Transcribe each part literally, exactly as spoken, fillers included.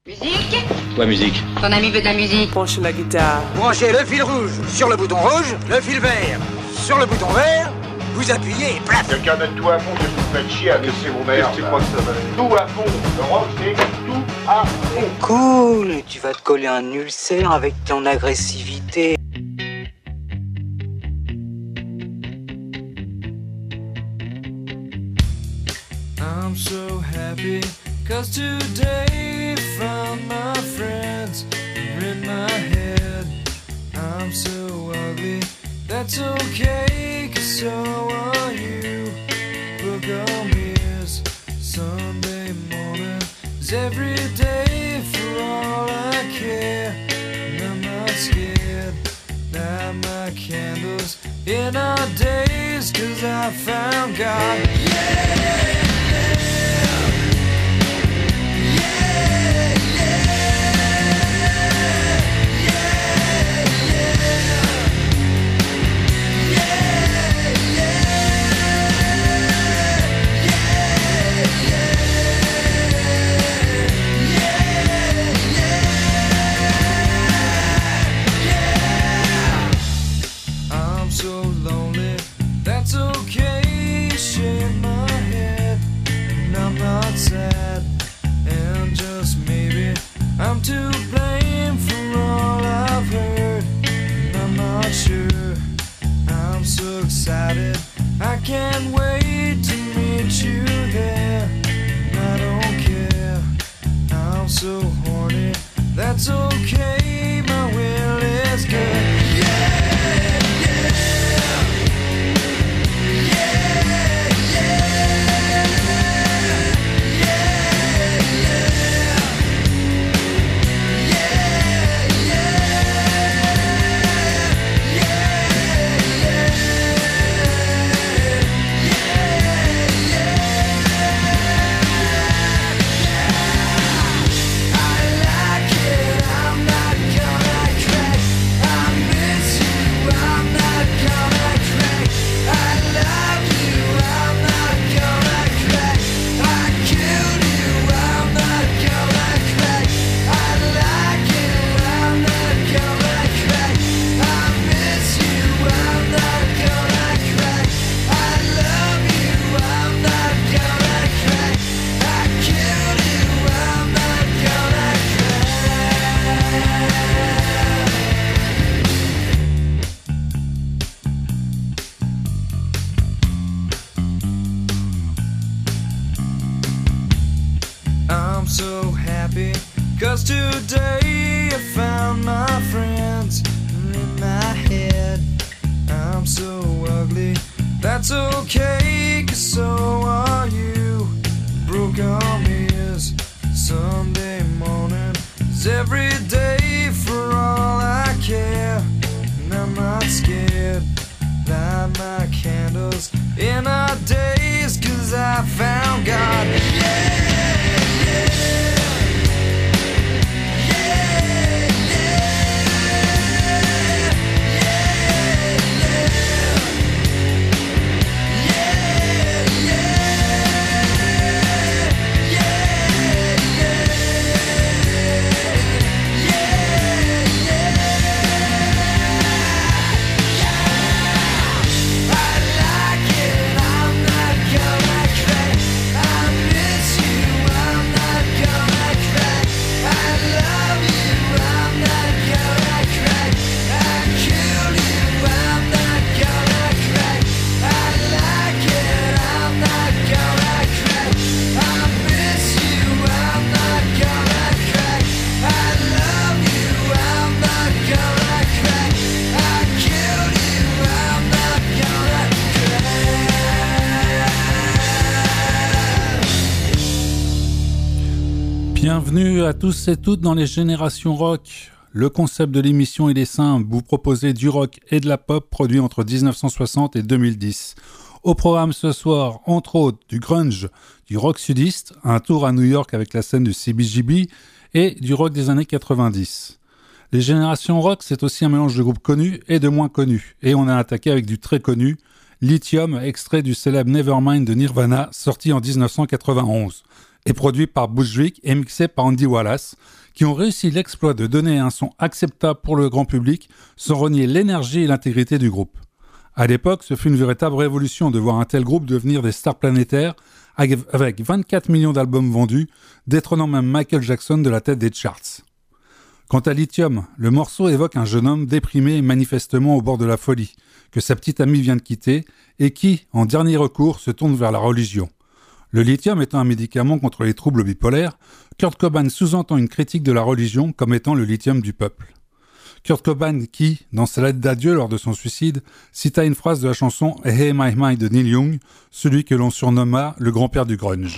Musique ? Quoi, musique ? Ton ami veut de la musique. Branche la guitare. Branchez le fil rouge sur le bouton rouge, le fil vert sur le bouton vert, vous appuyez et plaf. Quelqu'un mettre tout à fond, qu'est-ce que vous faites chier à laisser vos mères. C'est quoi que ça va ? Tout à fond. Le rock, c'est tout à fond. Cool, tu vas te coller un ulcère avec ton agressivité. I'm so happy, cause today found my friends are in my head. I'm so ugly, that's okay, cause so are you. Book on mirrors, Sunday morning is every day for all I care. And I'm not scared, light my candles in our days, cause I found God. Yeah! Sad, and just maybe I'm to blame for all I've heard, and I'm not sure. I'm so excited, I can't wait to meet you there, and I don't care, I'm so horny, that's okay, my will is good. Yeah! So happy, cause today I found my friends in my head. I'm so ugly, that's okay, cause so are you. Broke arm is Sunday morning is every day for all I care. And I'm not scared, light my candles in our days, cause I found God. Yeah! Bienvenue à tous et toutes dans les Générations Rock. Le concept de l'émission il est simple, vous proposez du rock et de la pop produits entre dix-neuf cent soixante et deux mille dix. Au programme ce soir, entre autres, du grunge, du rock sudiste, un tour à New York avec la scène du C B G B et du rock des années quatre-vingt-dix. Les Générations Rock, c'est aussi un mélange de groupes connus et de moins connus. Et on a attaqué avec du très connu, Lithium, extrait du célèbre Nevermind de Nirvana, sorti en dix-neuf cent quatre-vingt-onze. et produit par Bushwick et mixé par Andy Wallace, qui ont réussi l'exploit de donner un son acceptable pour le grand public sans renier l'énergie et l'intégrité du groupe. À l'époque, ce fut une véritable révolution de voir un tel groupe devenir des stars planétaires avec vingt-quatre millions d'albums vendus, détrônant même Michael Jackson de la tête des charts. Quant à Lithium, le morceau évoque un jeune homme déprimé et manifestement au bord de la folie, que sa petite amie vient de quitter et qui, en dernier recours, se tourne vers la religion. Le lithium étant un médicament contre les troubles bipolaires, Kurt Cobain sous-entend une critique de la religion comme étant le lithium du peuple. Kurt Cobain qui, dans sa lettre d'adieu lors de son suicide, cita une phrase de la chanson « Hey My My » de Neil Young, celui que l'on surnomma le grand-père du grunge.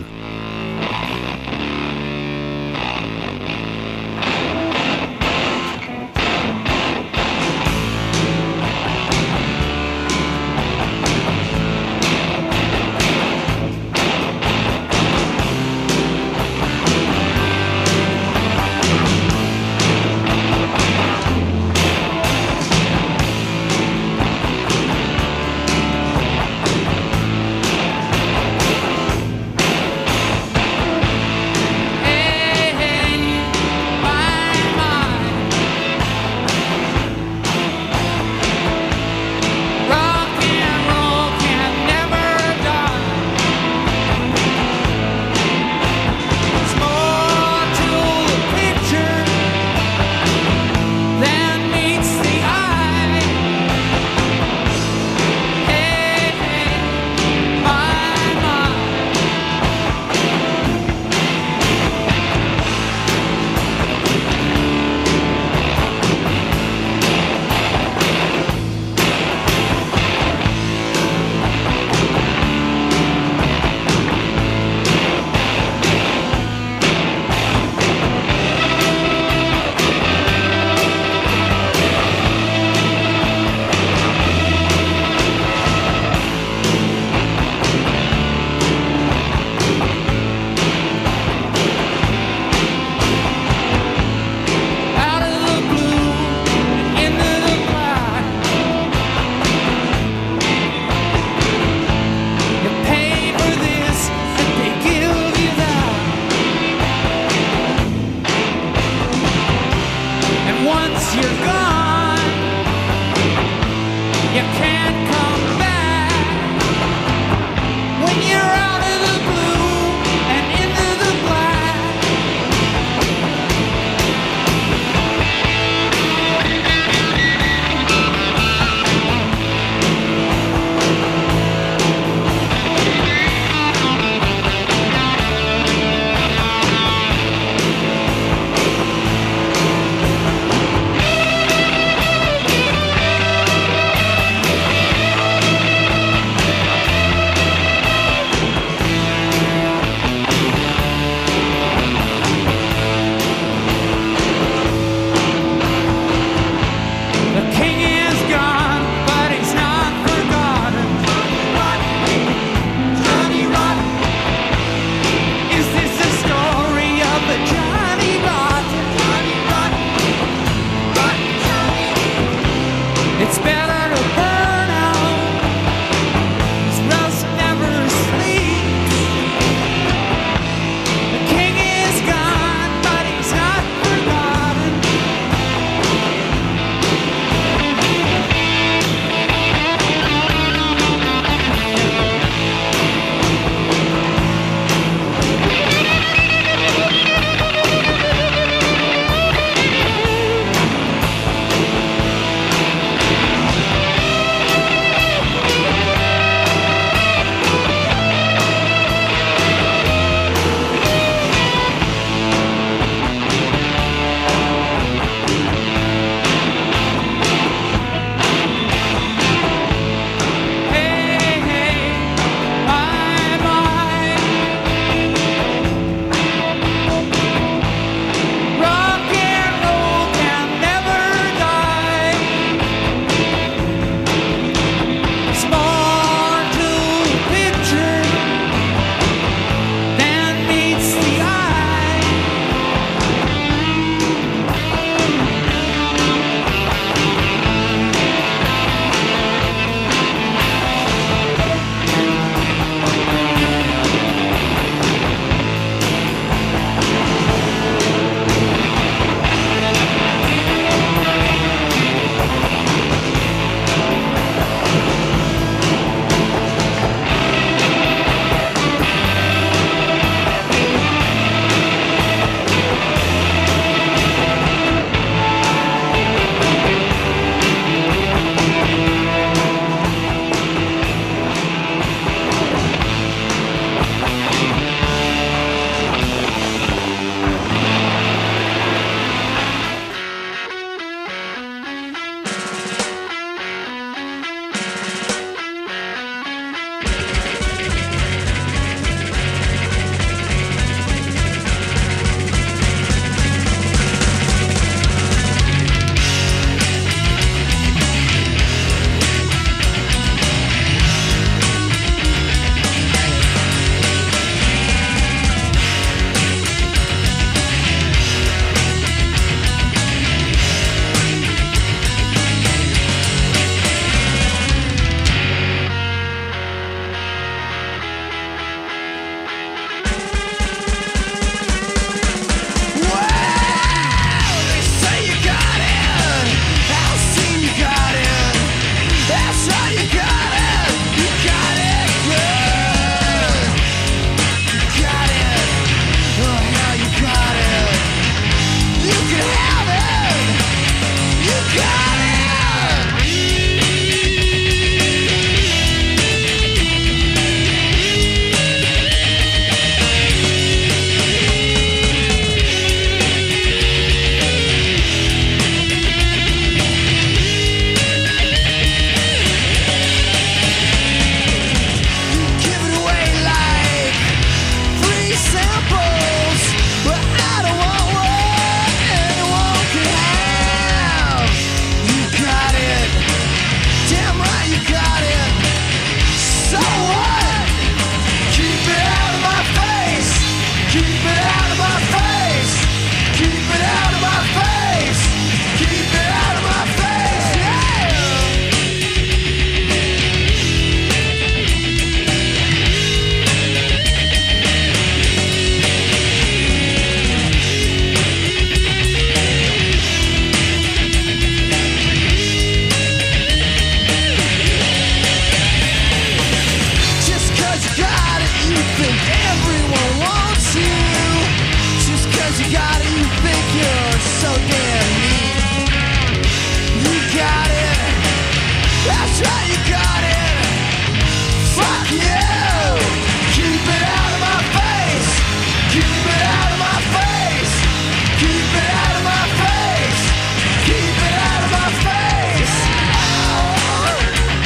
You think you're so damn neat. You got it. That's right, you got it. Fuck you. Keep it out of my face. Keep it out of my face. Keep it out of my face. Keep it out of my face. Oh,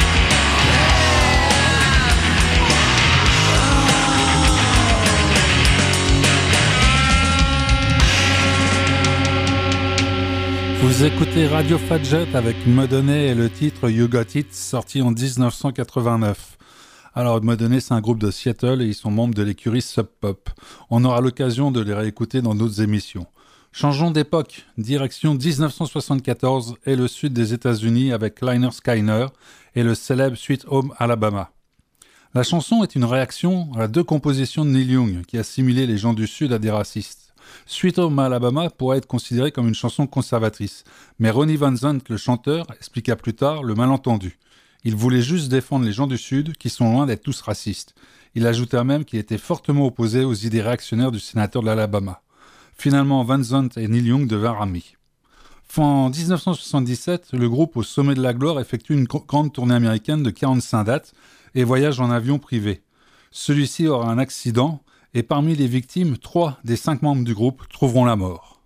Vous écoutez Radio Fadjet avec Modonné et le titre You Got It, sorti en dix-neuf cent quatre-vingt-neuf. Alors Modonné, c'est un groupe de Seattle et ils sont membres de l'écurie Sub Pop. On aura l'occasion de les réécouter dans d'autres émissions. Changeons d'époque, direction dix-neuf cent soixante-quatorze et le sud des États-Unis avec Lynyrd Skynyrd et le célèbre Sweet Home Alabama. La chanson est une réaction à deux compositions de Neil Young qui assimilait les gens du sud à des racistes. Sweet Home Alabama pourrait être considérée comme une chanson conservatrice, mais Ronnie Van Zant, le chanteur, expliqua plus tard le malentendu. Il voulait juste défendre les gens du Sud, qui sont loin d'être tous racistes. Il ajouta même qu'il était fortement opposé aux idées réactionnaires du sénateur de l'Alabama. Finalement, Van Zant et Neil Young devinrent amis. En dix-neuf cent soixante-dix-sept, le groupe au sommet de la gloire effectue une grande tournée américaine de quarante-cinq dates et voyage en avion privé. Celui-ci aura un accident et parmi les victimes, trois des cinq membres du groupe trouveront la mort.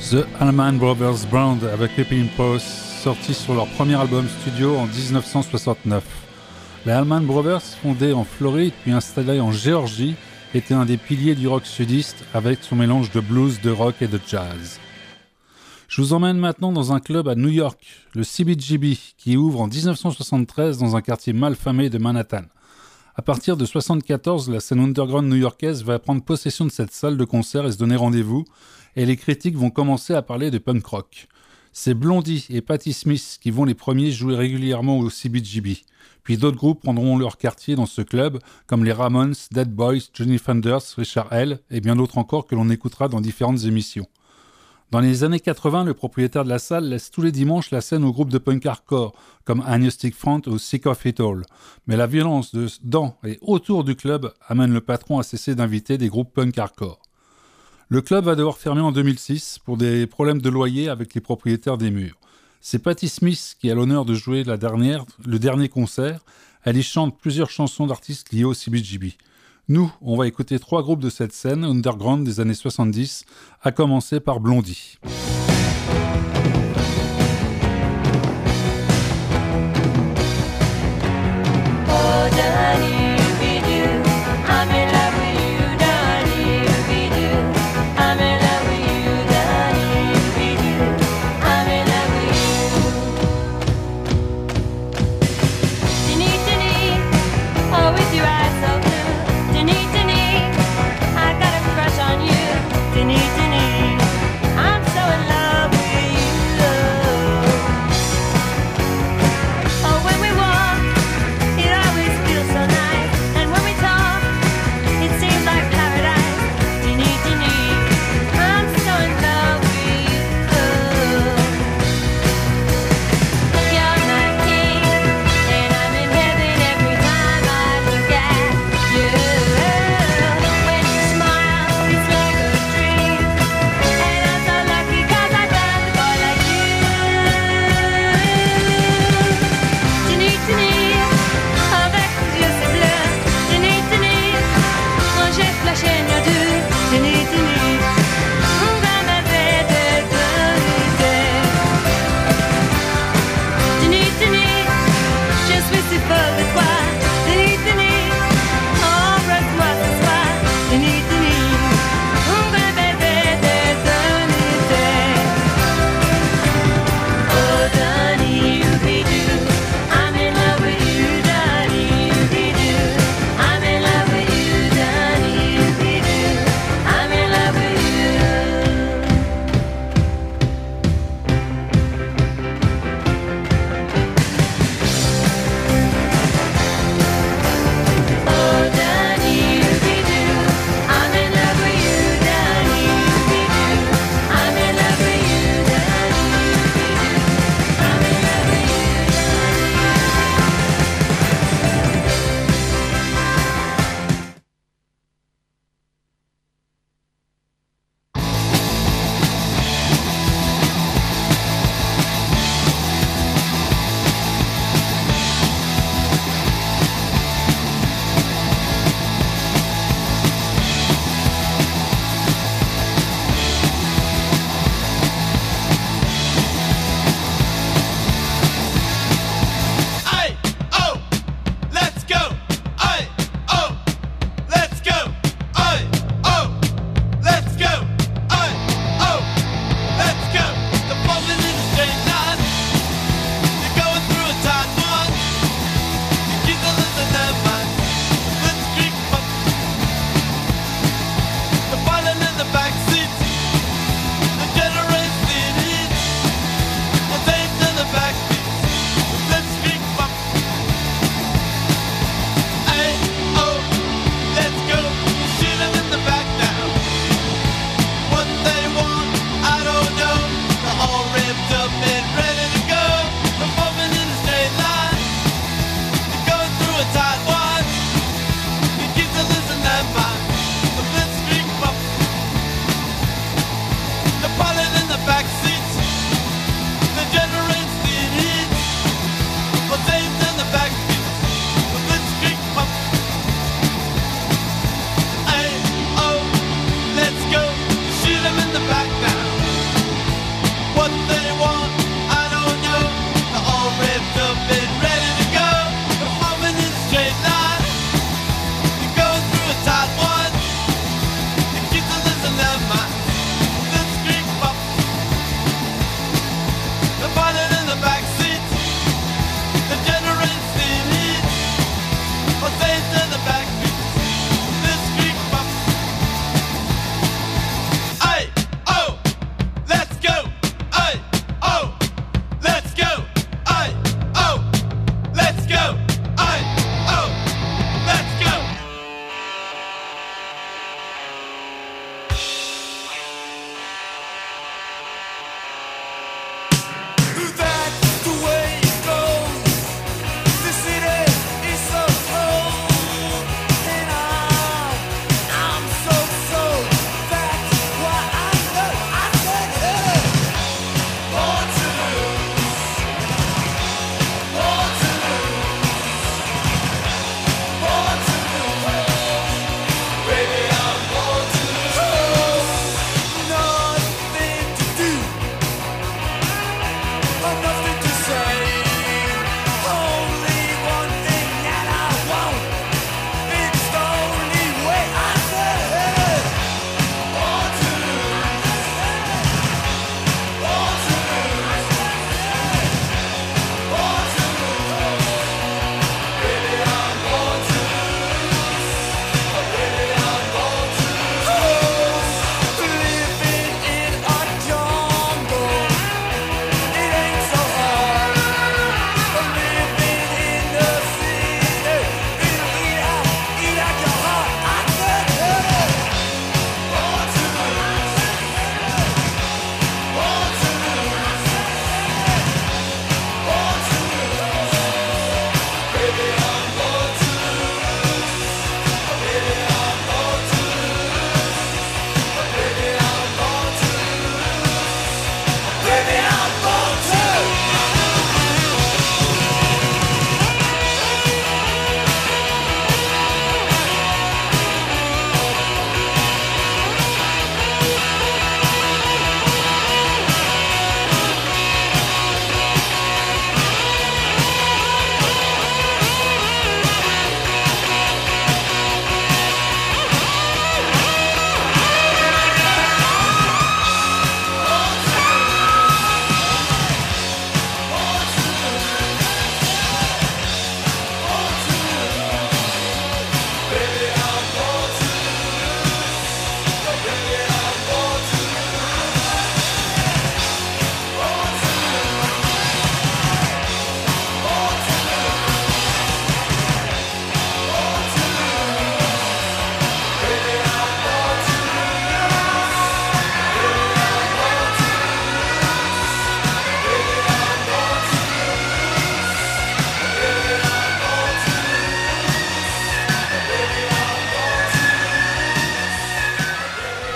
The Allman Brothers Band avec Pepin Post, sorti sur leur premier album studio en dix-neuf cent soixante-neuf. Les Allman Brothers, fondés en Floride puis installés en Géorgie, étaient un des piliers du rock sudiste avec son mélange de blues, de rock et de jazz. Je vous emmène maintenant dans un club à New York, le C B G B, qui ouvre en dix-neuf cent soixante-treize dans un quartier malfamé de Manhattan. À partir de soixante-quatorze, la scène underground new-yorkaise va prendre possession de cette salle de concert et se donner rendez-vous, et les critiques vont commencer à parler de punk rock. C'est Blondie et Patti Smith qui vont les premiers jouer régulièrement au C B G B. Puis d'autres groupes prendront leur quartier dans ce club, comme les Ramones, Dead Boys, Johnny Thunders, Richard Hell, et bien d'autres encore que l'on écoutera dans différentes émissions. Dans les années quatre-vingts, le propriétaire de la salle laisse tous les dimanches la scène aux groupes de punk hardcore, comme Agnostic Front ou Sick of It All. Mais la violence de, dans et autour du club amène le patron à cesser d'inviter des groupes punk hardcore. Le club va devoir fermer en deux mille six pour des problèmes de loyer avec les propriétaires des murs. C'est Patti Smith qui a l'honneur de jouer la dernière, le dernier concert. Elle y chante plusieurs chansons d'artistes liés au C B G B. Nous, on va écouter trois groupes de cette scène underground des années soixante-dix, à commencer par Blondie. Oh, Danny, be do. I'm in love with you, Danny, be do. I'm in love with you, Danny, be do. I'm in love with you. Denny, Denny, oh, with your eyes so blue. Denny, Denny, I got a crush on you. Denny, Denny, I'm so in love.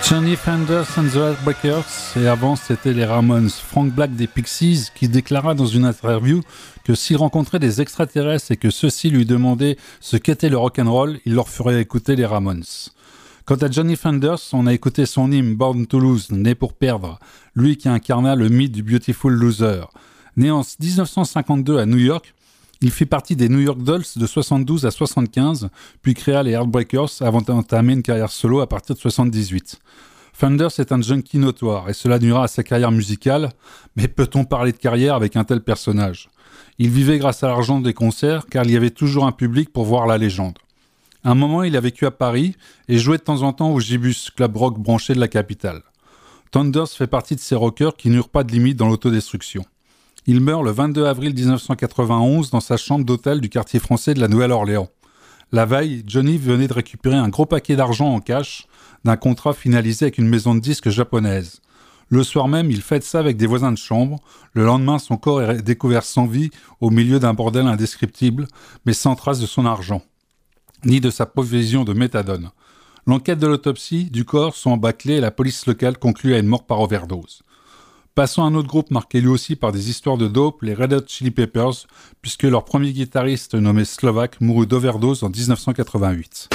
Johnny Fenders and the Heartbreakers, et avant c'était les Ramones. Frank Black des Pixies qui déclara dans une interview que s'il rencontrait des extraterrestres et que ceux-ci lui demandaient ce qu'était le rock'n'roll, il leur ferait écouter les Ramones. Quant à Johnny Fenders, on a écouté son hymne Born to Lose, né pour perdre, lui qui incarna le mythe du Beautiful Loser. Né en dix-neuf cent cinquante-deux à New York, il fit partie des New York Dolls de soixante-douze à soixante-quinze, puis créa les Heartbreakers avant d'entamer une carrière solo à partir de soixante-dix-huit. Fenders est un junkie notoire et cela nuira à sa carrière musicale, mais peut-on parler de carrière avec un tel personnage ? Il vivait grâce à l'argent des concerts car il y avait toujours un public pour voir la légende. À un moment, il a vécu à Paris et jouait de temps en temps au Gibus, club rock branché de la capitale. Thunders fait partie de ces rockers qui n'eurent pas de limite dans l'autodestruction. Il meurt le vingt-deux avril dix-neuf cent quatre-vingt-onze dans sa chambre d'hôtel du quartier français de la Nouvelle-Orléans. La veille, Johnny venait de récupérer un gros paquet d'argent en cash d'un contrat finalisé avec une maison de disques japonaise. Le soir même, il fête ça avec des voisins de chambre. Le lendemain, son corps est découvert sans vie au milieu d'un bordel indescriptible, mais sans trace de son argent, ni de sa provision de méthadone. L'enquête de l'autopsie du corps sont bâclées et la police locale conclut à une mort par overdose. Passons à un autre groupe marqué lui aussi par des histoires de dope, les Red Hot Chili Peppers, puisque leur premier guitariste nommé Slovak mourut d'overdose en dix-neuf cent quatre-vingt-huit.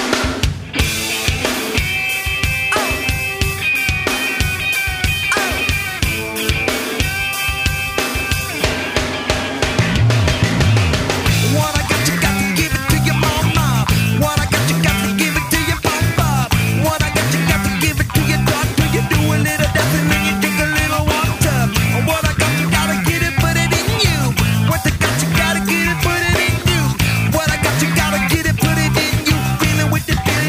Put it in you.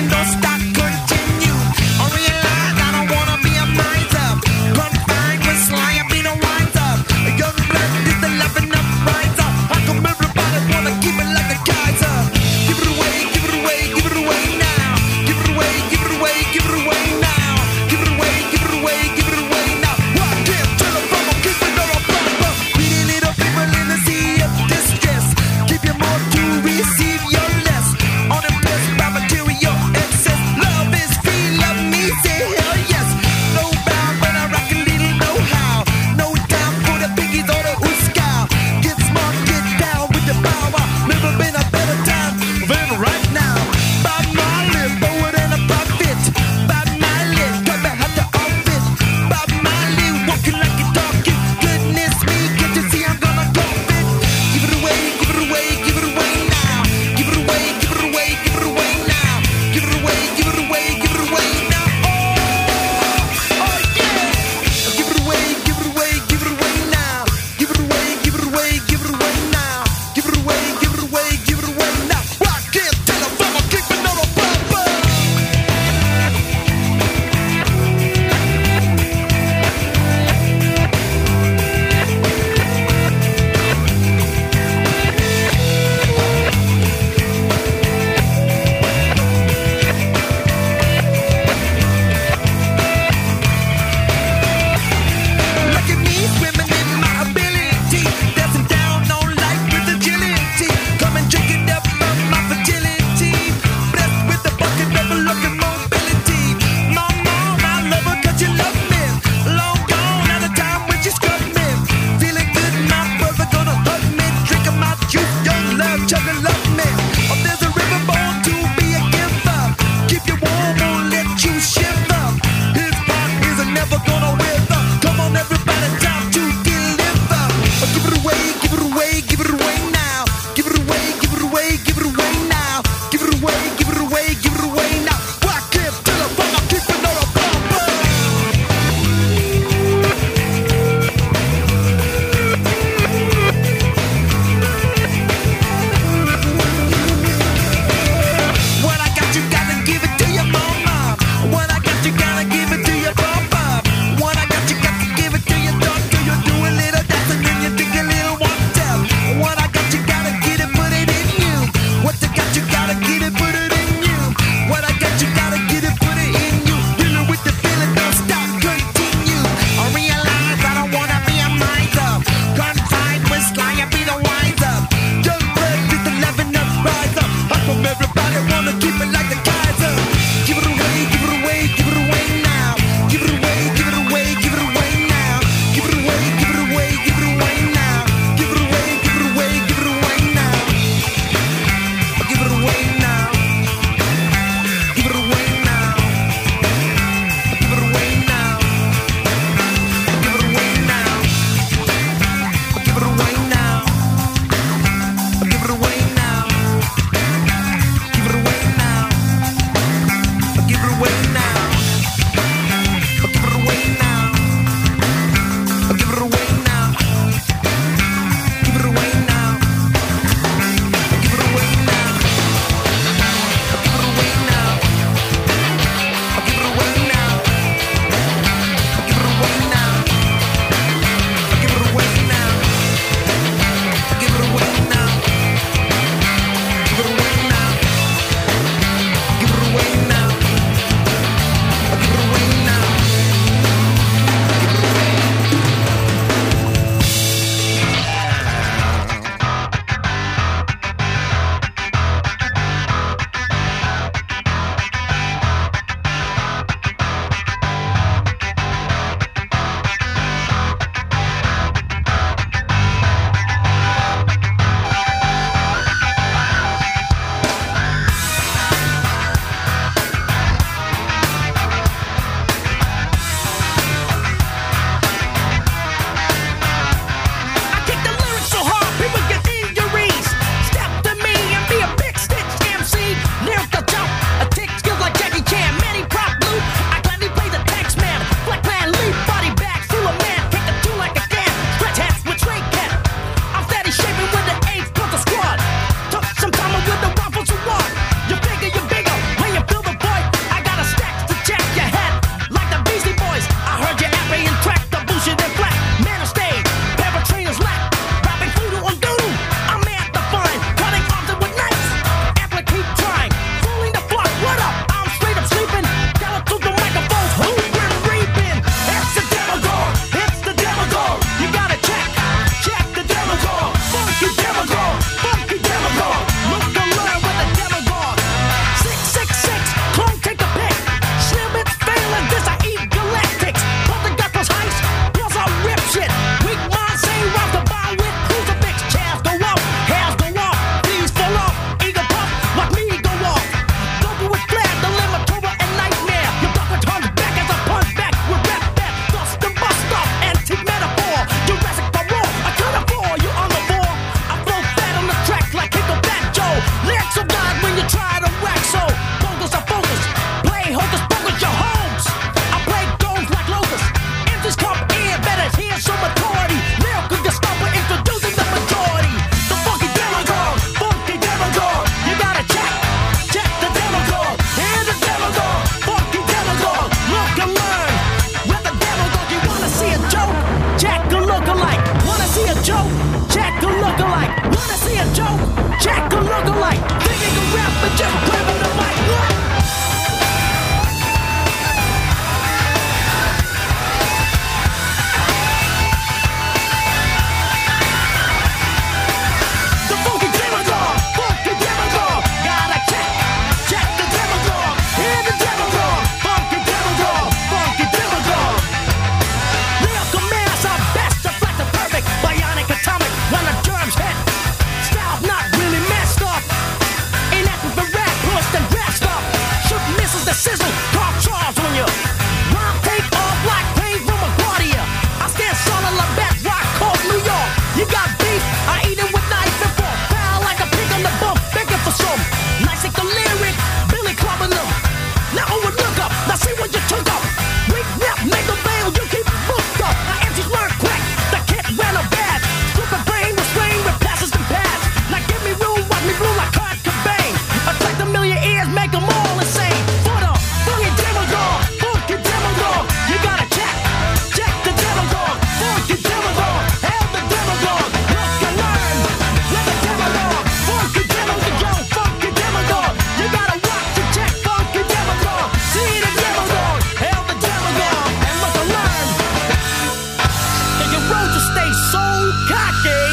look-alike. Wanna see a joke? Check a look-alike. Think you can rap, but just grabbing the mic. What? The funky demagogue, funky demagogue. Gotta check, check the demagogue. Hear the demagogue, funky demagogue, funky demagogue. Lyrical mass are best, deflect the perfect, bionic atomic. When the germs hit, style's not really messed up. Inactive for rap, pushed and dressed up. Shoot missiles that sizzle, car charge on you. Rhyme take off like pain from a guardia. I stand solid like that rock called New York. You got beef, I eat it with knife and fork. Foul like a pig on the bump, begging for some. Nice like the lyric, Billy clubbing them. Now overlook up, now see what you took up. Weak rap, make the veil, you keep booked up. Now M Cs learn quick, the kid ran a bad. Stupid brain was strained with passes and pads. Now give me room, watch me blue like Kurt Cobain. Attract a million ears, make them all insane. For the funky demagogue, funky demagogue. You gotta check, check the demagogue. Funky demagogue, hell the demagogue. Look and learn, let the demagogue. Funky demagogue, funky demagogue. You gotta watch and check, funky demagogue. See the demagogue, hell the demagogue. And look and learn. And your road to stay so cocky.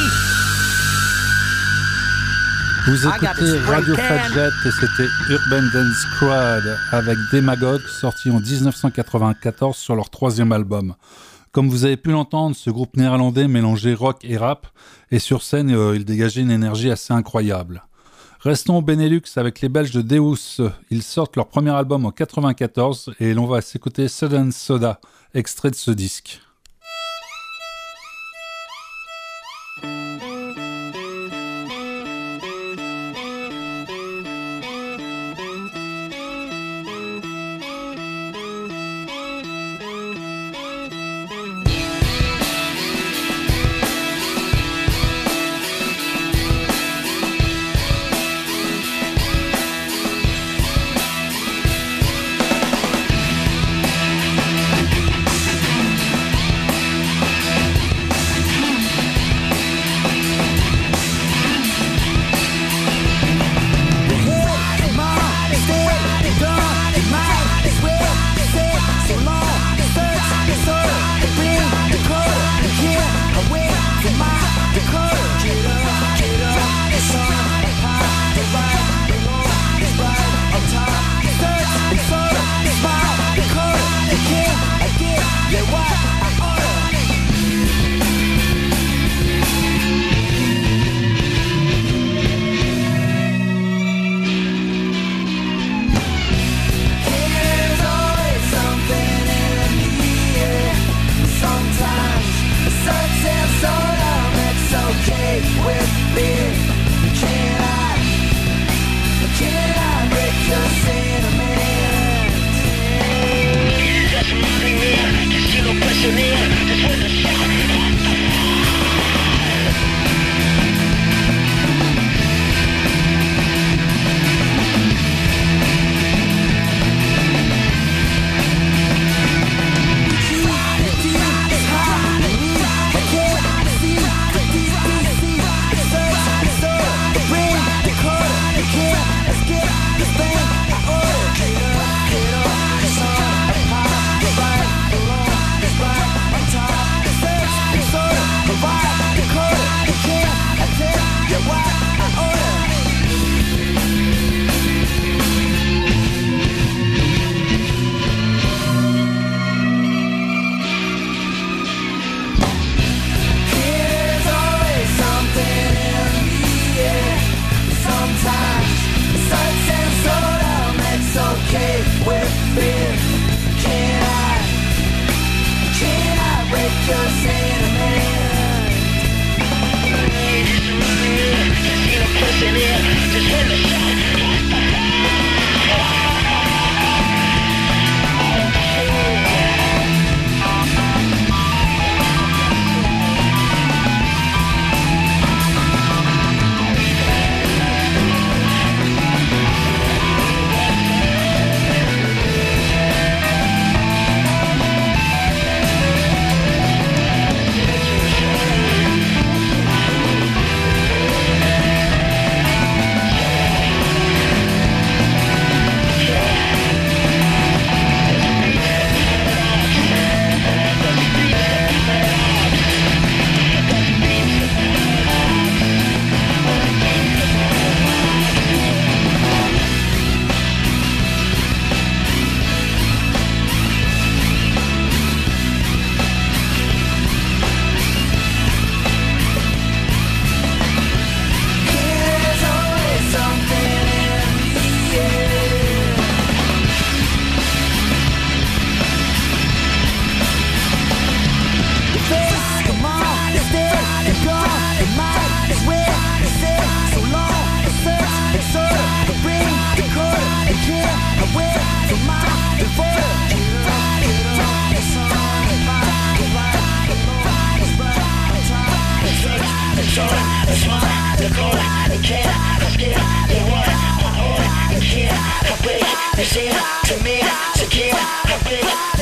Vous I got écoutez the spray Radio can. Fat Jet et c'était Urban Dance Squad avec Demagogue sorti en dix-neuf cent quatre-vingt-quatorze sur leur troisième album. Comme vous avez pu l'entendre, ce groupe néerlandais mélangeait rock et rap et sur scène euh, il dégageait une énergie assez incroyable. Restons au Benelux avec les Belges de Deus. Ils sortent leur premier album en quatre-vingt-quatorze et l'on va s'écouter Sudden Soda, extrait de ce disque. Thank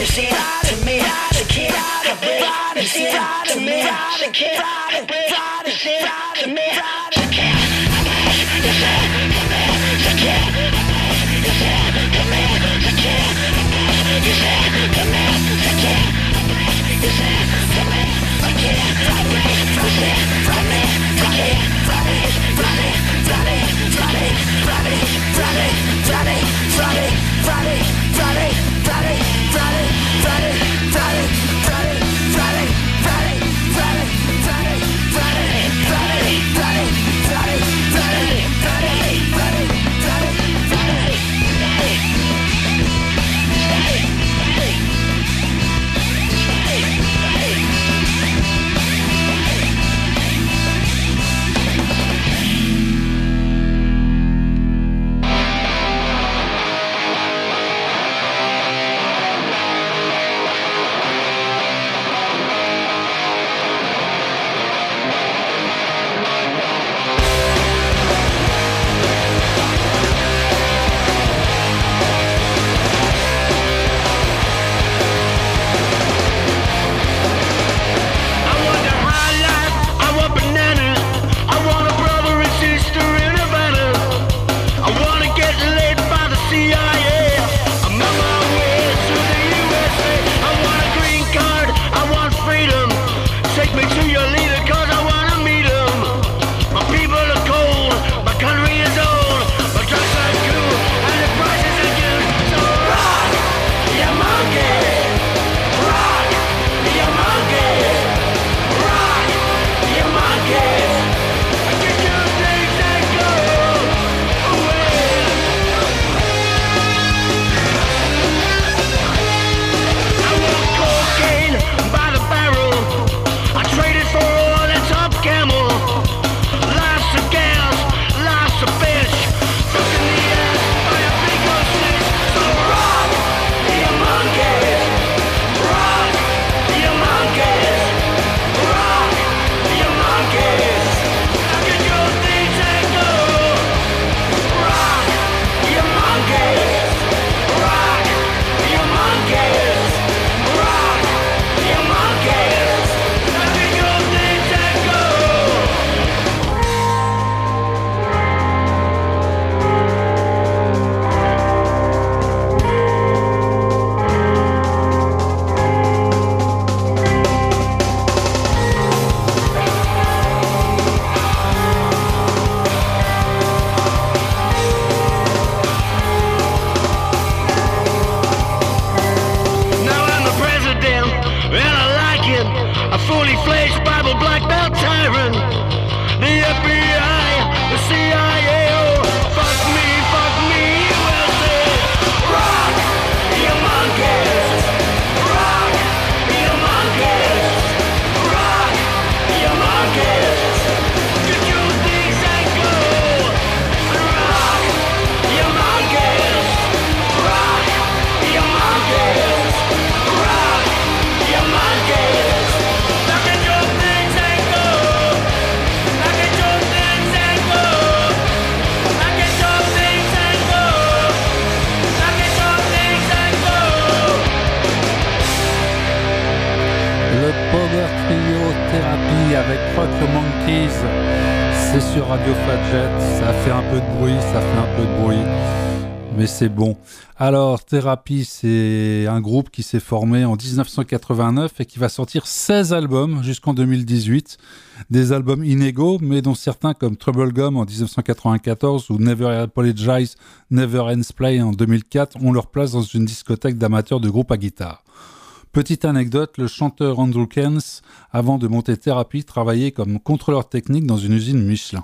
C'est sur Radio Fadjet, ça fait un peu de bruit, ça fait un peu de bruit, mais c'est bon. Alors, Therapy, c'est un groupe qui s'est formé en dix-neuf cent quatre-vingt-neuf et qui va sortir seize albums jusqu'en deux mille dix-huit. Des albums inégaux, mais dont certains comme Trouble Gum en dix-neuf cent quatre-vingt-quatorze ou Never Apologize, Never Ends Play en deux mille quatre ont leur place dans une discothèque d'amateurs de groupes à guitare. Petite anecdote, le chanteur Andrew Kens, avant de monter Therapy, travaillait comme contrôleur technique dans une usine Michelin.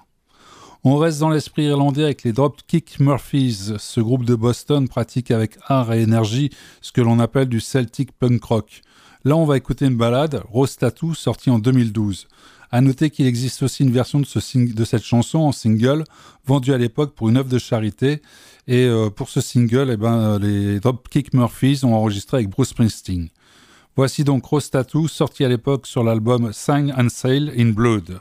On reste dans l'esprit irlandais avec les Dropkick Murphys. Ce groupe de Boston pratique avec art et énergie ce que l'on appelle du Celtic punk rock. Là, on va écouter une ballade, Rose Tattoo, sortie en deux mille douze. À noter qu'il existe aussi une version de, ce sing- de cette chanson en single, vendue à l'époque pour une œuvre de charité. Et euh, pour ce single, eh ben, les Dropkick Murphys ont enregistré avec Bruce Springsteen. Voici donc Rose Tattoo, sorti à l'époque sur l'album Sang and Sail in Blood.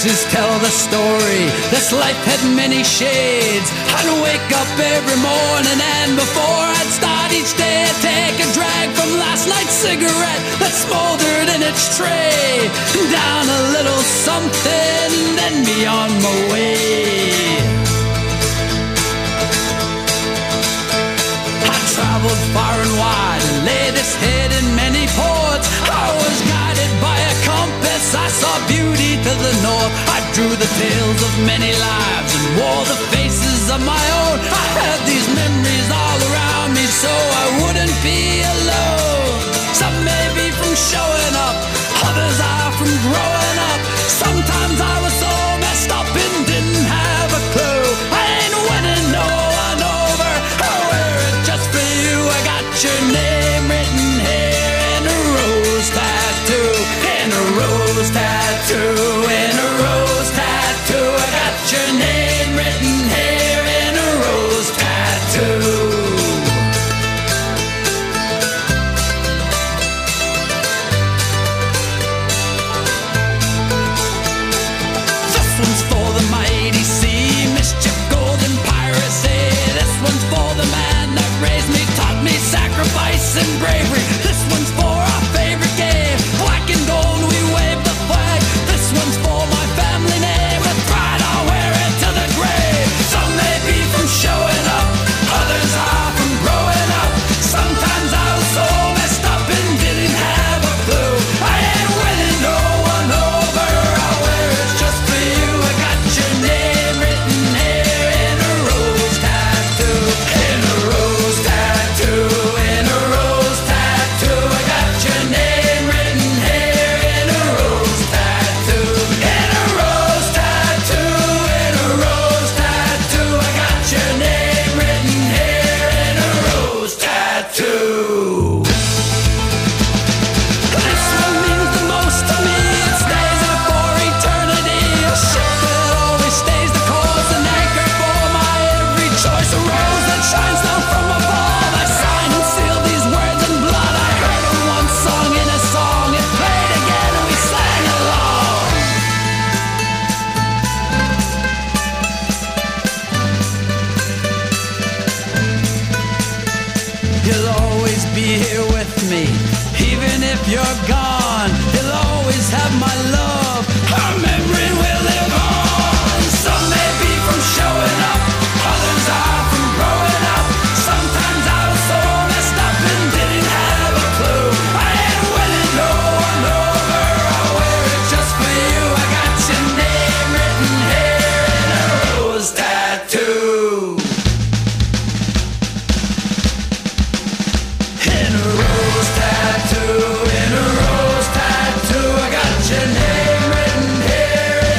faces tell the story. This life had many shades. I'd wake up every morning and before I'd start each day I'd take a drag from last night's cigarette that smoldered in its tray. Down a little something, then be on my way. I traveled far and wide and laid this head in many ports. I was guided by a compass, I saw beauty to the north. I drew the tales of many lives and wore the faces of my own. I had these memories all around me so I wouldn't be alone. Some may be from showing up, others are from growing up. Sometimes I was so messed up and didn't have a clue. I ain't winning no one over, I wear it just for you. I got your name written here in a rose tattoo, in a rose tattoo, in a rose tattoo. I got your name written here in a rose tattoo. This one's for the mighty sea, mischief, golden piracy. This one's for the man that raised me, taught me sacrifice and bravery. This one's for our favorite game, black and gold, we wave the flag. This one's for my family name, with pride I'll wear it to the grave. Some may be from showing up, others are from growing up. Sometimes I was so messed up and didn't have a clue. I ain't winning no one over, I'll wear it just for you. I got your name written here in a rose tattoo, in a rose tattoo, in a rose tattoo. I got your name written here in a rose tattoo, in a rose tattoo, in a rose tattoo. I got your name written here in a rose tattoo. This one means the most to me. It stays up for eternity. A ship that always stays the course, an anchor for my every choice. A rose that shines down from above. I sign and seal these words in blood. I heard them once sung in a song. It played again and we sang along. You'll always be here with me, even if you're gone. You'll always have my love, our memory will live on. Some may be from showing up, others are from growing up. Sometimes I was so messed up and didn't have a clue. I ain't winning no one over, I'll wear it just for you. I got your name written here in a rose tattoo, in a rose tattoo, in a rose tattoo. I got your name written here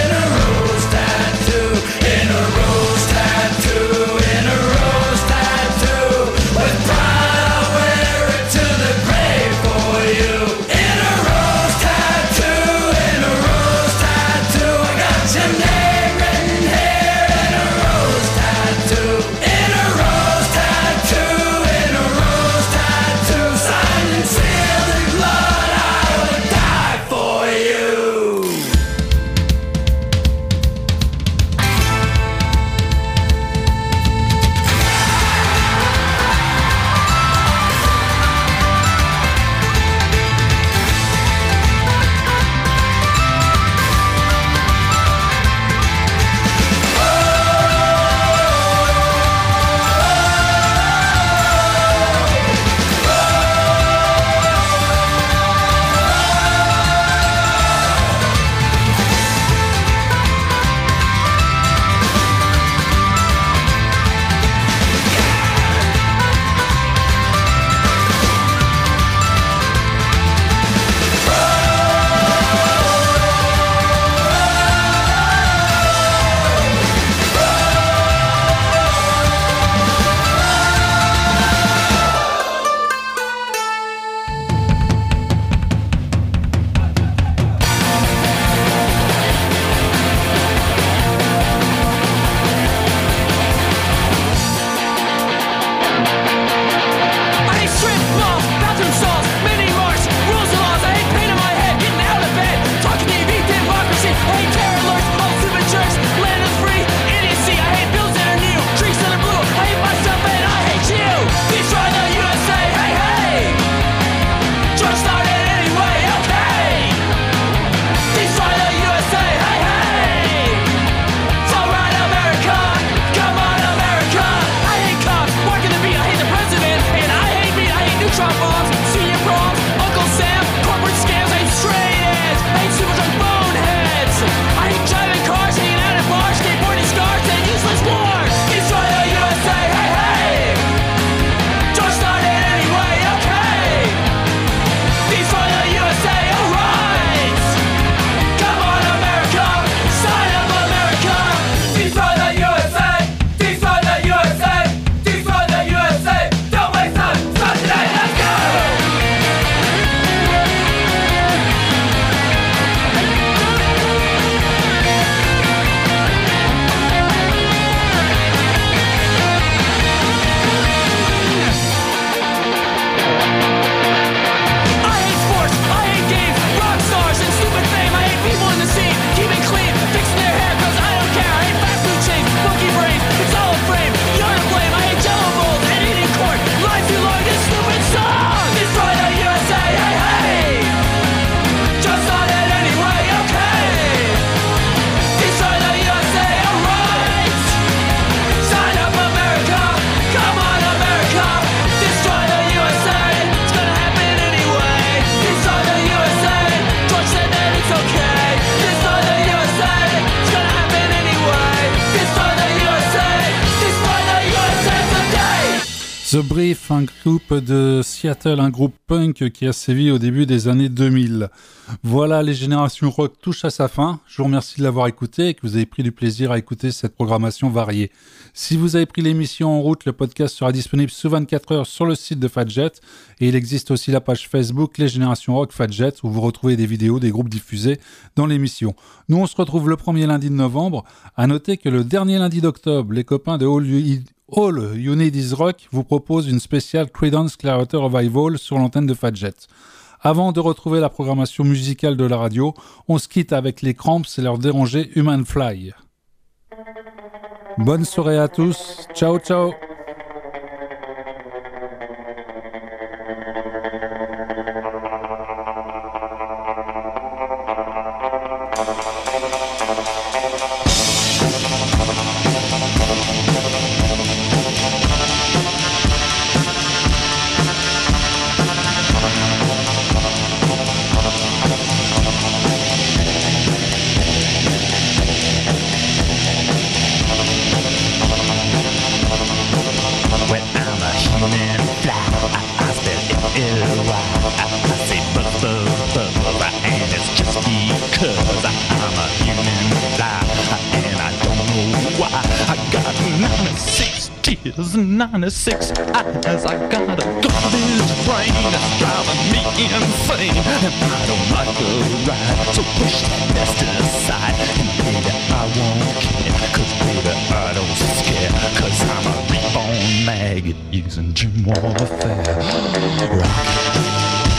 The Brief, un groupe de Seattle, un groupe punk qui a sévi au début des années deux mille. Voilà, les générations rock touchent à sa fin. Je vous remercie de l'avoir écouté et que vous avez pris du plaisir à écouter cette programmation variée. Si vous avez pris l'émission en route, le podcast sera disponible sous vingt-quatre heures sur le site de Fadjet et il existe aussi la page Facebook Les Générations Rock Fadjet où vous retrouvez des vidéos des groupes diffusés dans l'émission. Nous, on se retrouve le premier lundi de novembre. À noter que le dernier lundi d'octobre, les copains de All You All You Need Is Rock vous propose une spéciale Creedence Clearwater Revival sur l'antenne de Fadjet. Avant de retrouver la programmation musicale de la radio, on se quitte avec les Cramps et leur dérangé Human Fly. Bonne soirée à tous, ciao ciao. ninety-six eyes, I got a garbage brain that's driving me insane, and I don't like the ride, so push that mess to the side, and baby I won't care, cause baby I don't scare, cause I'm a reborn maggot using gym warfare. Rock.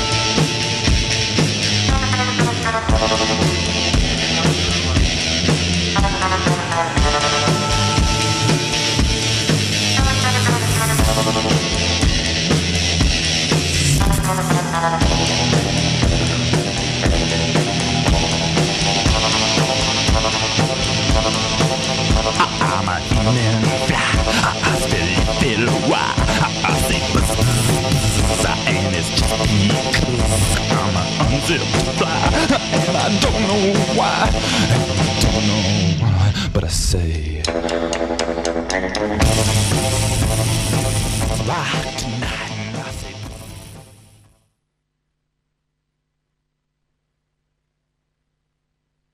I'm a human fly, I still feel why I say buzz, and it's just because I'm an unzipped fly, and I don't know why, I don't know why, but I say